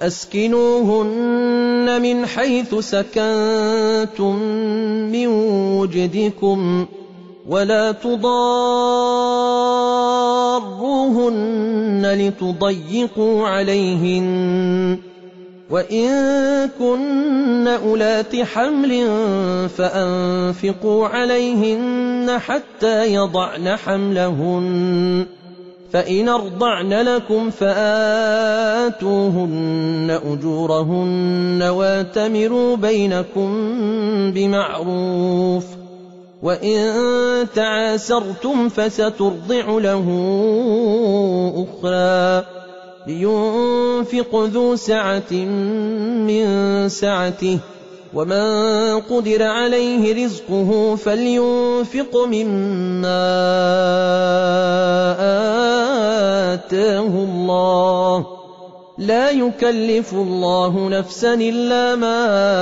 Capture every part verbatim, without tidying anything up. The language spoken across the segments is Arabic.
أسكنوهن من حيث سكنتم من وجدكم ولا تضاروهن لتضيقوا عليهن وإن كن أولات حمل فأنفقوا عليهن حتى يضعن حملهن فإن أرضعن لكم فآتوهن أجورهن واتمروا بينكم بمعروف وإن تعاسرتم فسترضع له أخرى لينفق ذو سعة من سعته ومن قدر عليه رزقه فلينفق مما آتاه الله لا يكلف الله نفسا إلا ما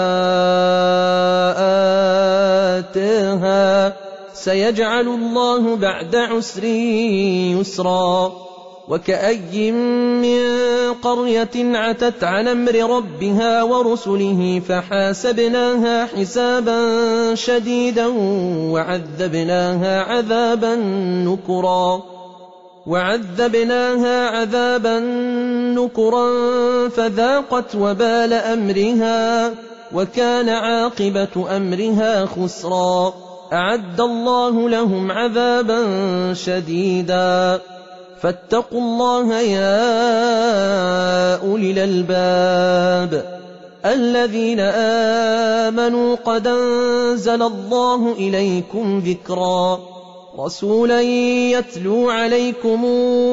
آتاها سيجعل الله بعد عسر يسرا وكأي من قرية عتت عن أمر ربها ورسله فحاسبناها حسابا شديدا وعذبناها عذابا نكرا وعذبناها عذابا نكرا فذاقت وبال أمرها وكان عاقبة أمرها خسرا أعد الله لهم عذابا شديدا فاتقوا الله يا أولي الألباب الذين آمنوا قد أنزل الله إليكم ذكرا رسولا يتلو عليكم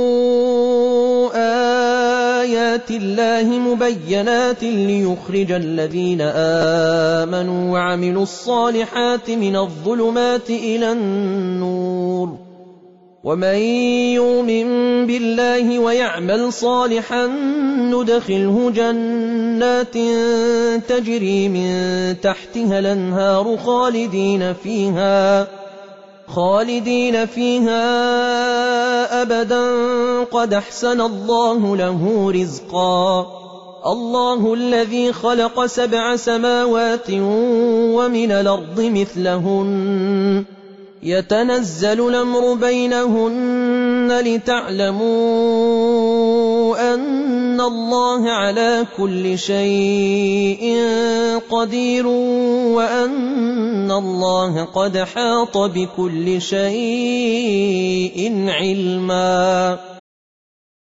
آيات الله مبينات ليخرج الذين آمنوا وعملوا الصالحات من الظلمات إلى النور ومن يؤمن بالله ويعمل صالحا ندخله جنات تجري من تحتها الأنهار خالدين فيها خالدين فيها أبدا قد أحسن الله له رزقا الله الذي خلق سبع سماوات ومن الأرض مثلهن يتنزل الأمر بينهن لتعلموا أن الله على كل شيء قدير وأن الله قد حاط بكل شيء علما.